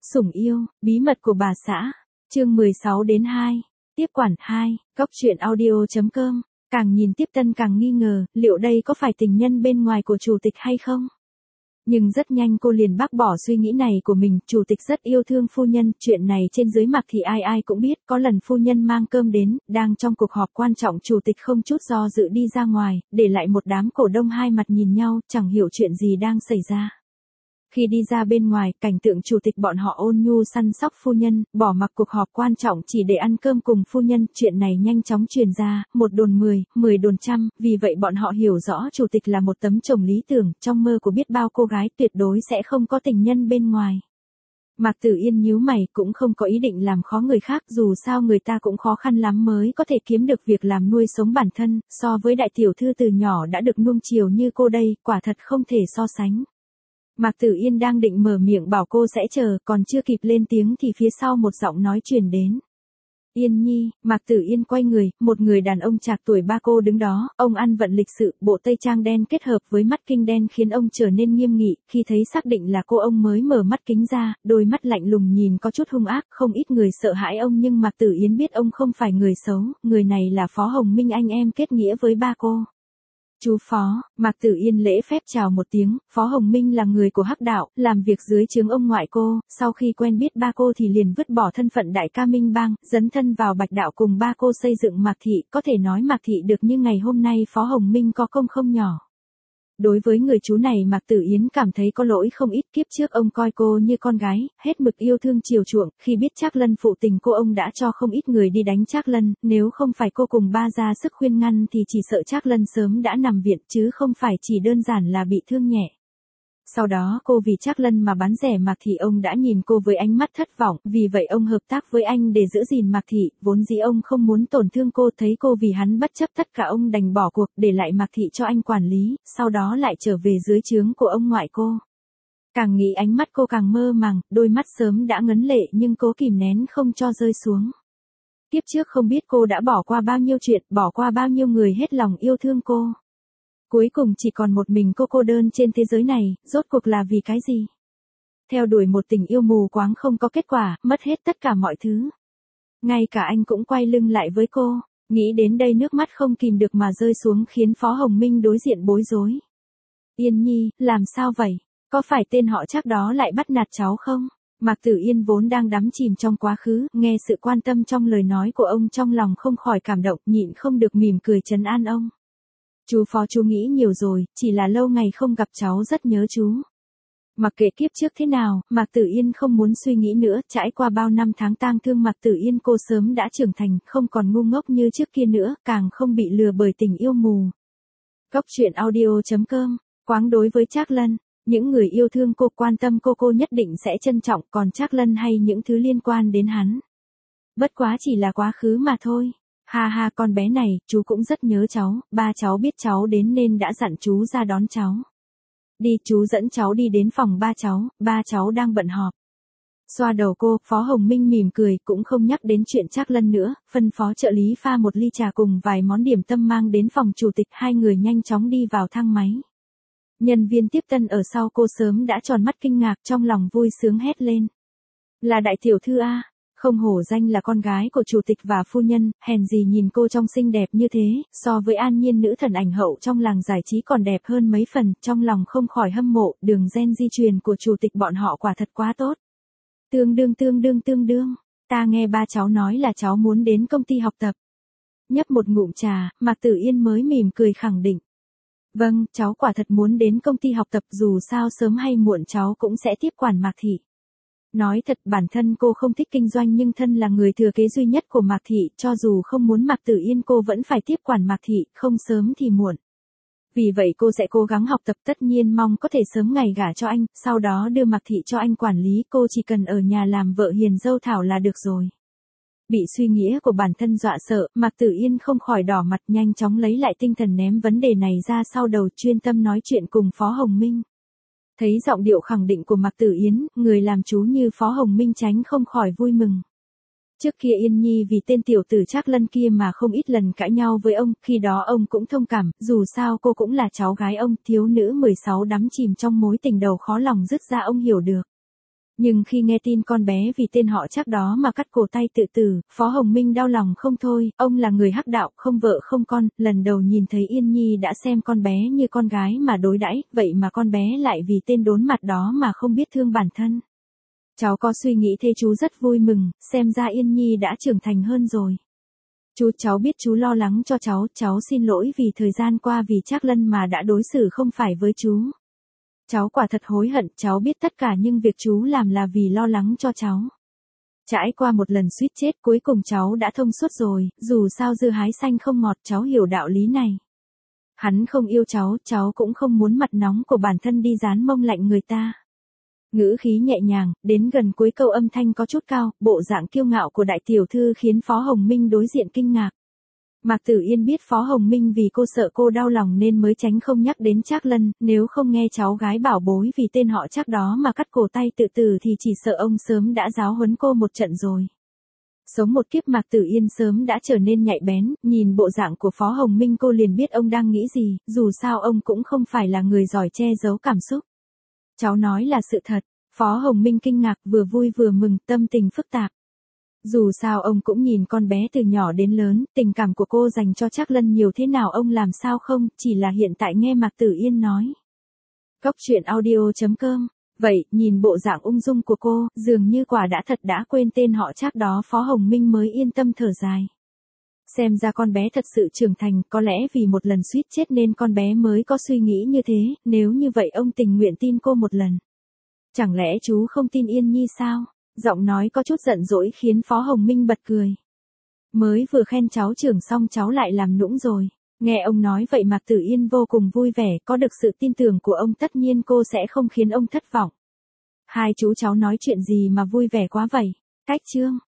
Sủng yêu, bí mật của bà xã. Chương 16-2. Tiếp quản 2. Cóc truyện audio.com. Càng nhìn tiếp tân càng nghi ngờ, liệu đây có phải tình nhân bên ngoài của chủ tịch hay không? Nhưng rất nhanh cô liền bác bỏ suy nghĩ này của mình, chủ tịch rất yêu thương phu nhân, chuyện này trên dưới mặt thì ai ai cũng biết, có lần phu nhân mang cơm đến, đang trong cuộc họp quan trọng chủ tịch không chút do dự đi ra ngoài, để lại một đám cổ đông hai mặt nhìn nhau, chẳng hiểu chuyện gì đang xảy ra. Khi đi ra bên ngoài, cảnh tượng chủ tịch bọn họ ôn nhu săn sóc phu nhân, bỏ mặc cuộc họp quan trọng chỉ để ăn cơm cùng phu nhân, chuyện này nhanh chóng truyền ra, một đồn 10, 10 đồn trăm, vì vậy bọn họ hiểu rõ chủ tịch là một tấm chồng lý tưởng, trong mơ của biết bao cô gái tuyệt đối sẽ không có tình nhân bên ngoài. Mạc Tử Yên nhíu mày, cũng không có ý định làm khó người khác, dù sao người ta cũng khó khăn lắm mới có thể kiếm được việc làm nuôi sống bản thân, so với đại tiểu thư từ nhỏ đã được nuông chiều như cô đây, quả thật không thể so sánh. Mạc Tử Yên đang định mở miệng bảo cô sẽ chờ, còn chưa kịp lên tiếng thì phía sau một giọng nói truyền đến. Yên Nhi. Mạc Tử Yên quay người, một người đàn ông trạc tuổi ba cô đứng đó, ông ăn vận lịch sự, bộ tây trang đen kết hợp với mắt kinh đen khiến ông trở nên nghiêm nghị, khi thấy xác định là cô ông mới mở mắt kính ra, đôi mắt lạnh lùng nhìn có chút hung ác, không ít người sợ hãi ông nhưng Mạc Tử Yên biết ông không phải người xấu, người này là Phó Hồng Minh anh em kết nghĩa với ba cô. Chú Phó. Mạc Tử Yên lễ phép chào một tiếng, Phó Hồng Minh là người của Hắc Đạo, làm việc dưới trướng ông ngoại cô, sau khi quen biết ba cô thì liền vứt bỏ thân phận đại ca Minh Bang, dấn thân vào Bạch Đạo cùng ba cô xây dựng Mạc Thị, có thể nói Mạc Thị được như ngày hôm nay Phó Hồng Minh có công không nhỏ. Đối với người chú này Mạc Tử Yến cảm thấy có lỗi không ít, kiếp trước ông coi cô như con gái, hết mực yêu thương chiều chuộng, khi biết Trác Lân phụ tình cô ông đã cho không ít người đi đánh Trác Lân, nếu không phải cô cùng ba ra sức khuyên ngăn thì chỉ sợ Trác Lân sớm đã nằm viện chứ không phải chỉ đơn giản là bị thương nhẹ. Sau đó cô vì Trác Lân mà bán rẻ Mạc Thị, ông đã nhìn cô với ánh mắt thất vọng, vì vậy ông hợp tác với anh để giữ gìn Mạc Thị, vốn dĩ ông không muốn tổn thương cô, thấy cô vì hắn bất chấp tất cả ông đành bỏ cuộc, để lại Mạc Thị cho anh quản lý, sau đó lại trở về dưới trướng của ông ngoại cô. Càng nghĩ ánh mắt cô càng mơ màng, đôi mắt sớm đã ngấn lệ nhưng cố kìm nén không cho rơi xuống. Tiếp trước không biết cô đã bỏ qua bao nhiêu chuyện, bỏ qua bao nhiêu người hết lòng yêu thương cô. Cuối cùng chỉ còn một mình cô đơn trên thế giới này, rốt cuộc là vì cái gì? Theo đuổi một tình yêu mù quáng không có kết quả, mất hết tất cả mọi thứ. Ngay cả anh cũng quay lưng lại với cô, nghĩ đến đây nước mắt không kìm được mà rơi xuống khiến Phó Hồng Minh đối diện bối rối. Yên Nhi, làm sao vậy? Có phải tên họ Trác đó lại bắt nạt cháu không? Mạc Tử Yên vốn đang đắm chìm trong quá khứ, nghe sự quan tâm trong lời nói của ông trong lòng không khỏi cảm động, nhịn không được mỉm cười trấn an ông. Chú Phó, chú nghĩ nhiều rồi, chỉ là lâu ngày không gặp cháu rất nhớ chú. Mặc kệ kiếp trước thế nào, Mạc Tử Yên không muốn suy nghĩ nữa, trải qua bao năm tháng tang thương Mạc Tử Yên cô sớm đã trưởng thành, không còn ngu ngốc như trước kia nữa, càng không bị lừa bởi tình yêu mù. Cóc truyện audio.com. Quáng đối với Trác Lân, những người yêu thương cô, quan tâm cô nhất định sẽ trân trọng, còn Trác Lân hay những thứ liên quan đến hắn. Bất quá chỉ là quá khứ mà thôi. Ha ha, con bé này, chú cũng rất nhớ cháu, ba cháu biết cháu đến nên đã dặn chú ra đón cháu. Đi, chú dẫn cháu đi đến phòng ba cháu đang bận họp. Xoa đầu cô, Phó Hồng Minh mỉm cười, cũng không nhắc đến chuyện Trác Lân nữa, phân phó trợ lý pha một ly trà cùng vài món điểm tâm mang đến phòng chủ tịch, hai người nhanh chóng đi vào thang máy. Nhân viên tiếp tân ở sau cô sớm đã tròn mắt kinh ngạc, trong lòng vui sướng hét lên. Là đại tiểu thư a, không hổ danh là con gái của chủ tịch và phu nhân, hèn gì nhìn cô trông xinh đẹp như thế, so với An Nhiên nữ thần ảnh hậu trong làng giải trí còn đẹp hơn mấy phần, trong lòng không khỏi hâm mộ, đường gen di truyền của chủ tịch bọn họ quả thật quá tốt. Tương đương, ta nghe ba cháu nói là cháu muốn đến công ty học tập. Nhấp một ngụm trà, Mạc Tử Yên mới mỉm cười khẳng định. Vâng, cháu quả thật muốn đến công ty học tập, dù sao sớm hay muộn cháu cũng sẽ tiếp quản Mạc Thị. Nói thật, bản thân cô không thích kinh doanh nhưng thân là người thừa kế duy nhất của Mạc Thị, cho dù không muốn Mạc Tử Yên cô vẫn phải tiếp quản Mạc Thị, không sớm thì muộn. Vì vậy cô sẽ cố gắng học tập, tất nhiên mong có thể sớm ngày gả cho anh, sau đó đưa Mạc Thị cho anh quản lý, cô chỉ cần ở nhà làm vợ hiền dâu thảo là được rồi. Bị suy nghĩ của bản thân dọa sợ, Mạc Tử Yên không khỏi đỏ mặt, nhanh chóng lấy lại tinh thần ném vấn đề này ra sau đầu, chuyên tâm nói chuyện cùng Phó Hồng Minh. Thấy giọng điệu khẳng định của Mạc Tử Yến, người làm chú như Phó Hồng Minh tránh không khỏi vui mừng. Trước kia Yên Nhi vì tên tiểu tử Trác Lân kia mà không ít lần cãi nhau với ông, khi đó ông cũng thông cảm, dù sao cô cũng là cháu gái ông, thiếu nữ 16 đắm chìm trong mối tình đầu khó lòng dứt ra, ông hiểu được. Nhưng khi nghe tin con bé vì tên họ Trác đó mà cắt cổ tay tự tử, Phó Hồng Minh đau lòng không thôi, ông là người hắc đạo, không vợ không con, lần đầu nhìn thấy Yên Nhi đã xem con bé như con gái mà đối đãi, vậy mà con bé lại vì tên đốn mặt đó mà không biết thương bản thân. Cháu có suy nghĩ thế chú rất vui mừng, xem ra Yên Nhi đã trưởng thành hơn rồi. Cháu biết chú lo lắng cho cháu xin lỗi vì thời gian qua vì Trác Lân mà đã đối xử không phải với chú. Cháu quả thật hối hận, cháu biết tất cả nhưng việc chú làm là vì lo lắng cho cháu. Trải qua một lần suýt chết cuối cùng cháu đã thông suốt rồi, dù sao dưa hái xanh không ngọt, cháu hiểu đạo lý này. Hắn không yêu cháu cũng không muốn mặt nóng của bản thân đi dán mông lạnh người ta. Ngữ khí nhẹ nhàng, đến gần cuối câu âm thanh có chút cao, bộ dạng kiêu ngạo của đại tiểu thư khiến Phó Hồng Minh đối diện kinh ngạc. Mạc Tử Yên biết Phó Hồng Minh vì cô sợ cô đau lòng nên mới tránh không nhắc đến Trác Lân, nếu không nghe cháu gái bảo bối vì tên họ Trác đó mà cắt cổ tay tự tử thì chỉ sợ ông sớm đã giáo huấn cô một trận rồi. Sống một kiếp Mạc Tử Yên sớm đã trở nên nhạy bén, nhìn bộ dạng của Phó Hồng Minh cô liền biết ông đang nghĩ gì, dù sao ông cũng không phải là người giỏi che giấu cảm xúc. Cháu nói là sự thật, Phó Hồng Minh kinh ngạc vừa vui vừa mừng, tâm tình phức tạp. Dù sao ông cũng nhìn con bé từ nhỏ đến lớn, tình cảm của cô dành cho Trác Lân nhiều thế nào ông làm sao không, chỉ là hiện tại nghe Mạc Tử Yên nói. Cóc truyện audio.com. Vậy, nhìn bộ dạng ung dung của cô, dường như quả đã quên tên họ Trác đó, Phó Hồng Minh mới yên tâm thở dài. Xem ra con bé thật sự trưởng thành, có lẽ vì một lần suýt chết nên con bé mới có suy nghĩ như thế, nếu như vậy ông tình nguyện tin cô một lần. Chẳng lẽ chú không tin Yên Nhi sao? Giọng nói có chút giận dỗi khiến Phó Hồng Minh bật cười. Mới vừa khen cháu trưởng xong cháu lại làm nũng rồi. Nghe ông nói vậy Mạc Tử Yên vô cùng vui vẻ, có được sự tin tưởng của ông tất nhiên cô sẽ không khiến ông thất vọng. Hai chú cháu nói chuyện gì mà vui vẻ quá vậy? Cách chương.